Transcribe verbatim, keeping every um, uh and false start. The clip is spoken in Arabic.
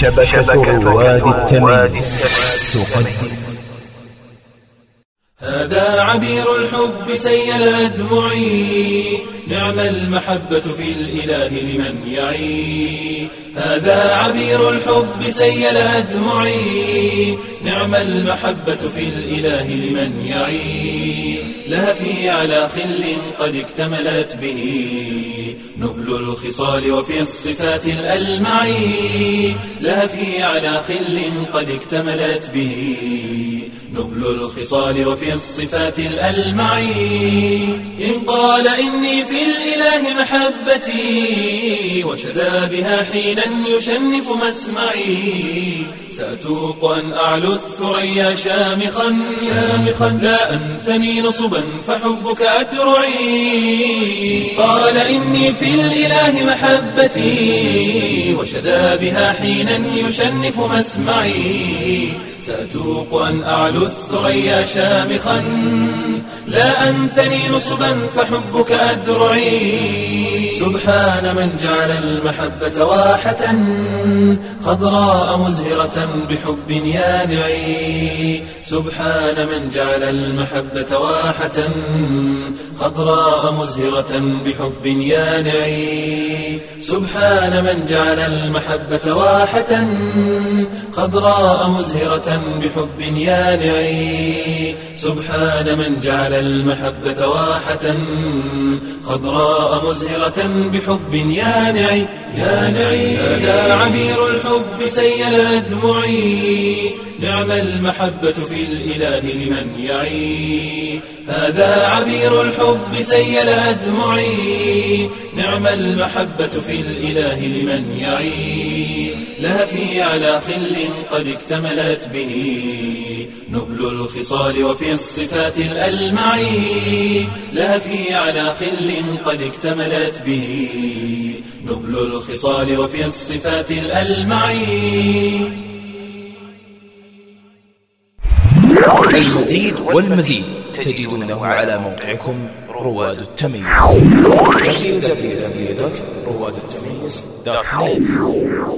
شبكة رواد التمييز تقدم. هذا عبير الحب سيل أدمعي، نعم المحبة في الإله لمن يعي. هذا عبير الحب سيل أدمعي، نعم المحبة في الإله لمن يعي. لهفي على خل قد اكتملت به نبل الخصال وفي الصفات الألمعي. لهفي على خل قد اكتملت به نبل الخصال وفي الصفات الألمعي. إن قال إني في الإله محبتي، وشدا بها حينا يشنف مسمعي. سأتوق أن أعلو الثريا شامخا شامخا لا أنثني نصبا فحبك أدرعي. قال إني في الإله محبتي، وشدا بها حينا يشنف مسمعي. سأتوق أن أعلو الثريا شامخا لا أنثني نصبا فحبك أدرعي. سبحان من جعل المحبة واحة خضراء مزهرة بحب يانعي. سبحان من جعل المحبة واحة خضراء مزهرة بحب يانعي. سبحان من جعل المحبة واحة خضراء مزهرة بحب يانعي. سبحان من جعل المحبة واحة خضراء مزهرة بحب يانعي يانعي. هذا عبير الحب سيل أدمعي، نعم المحبة في الإله لمن يعي. هذا عبير الحب سيل أدمعي، نعم المحبة في الإله لمن يعي. لهفي على خل قد اكتملت به نبل الخصال وفي الصفات الألمعي. لهفي على خل قد اكتملت به نبل الخصال وفي الصفات الألمعي. المزيد والمزيد تجدونه على موقعكم رواد التمييز دبليو دبليو دبليو دوت رواد التمييز دوت نت.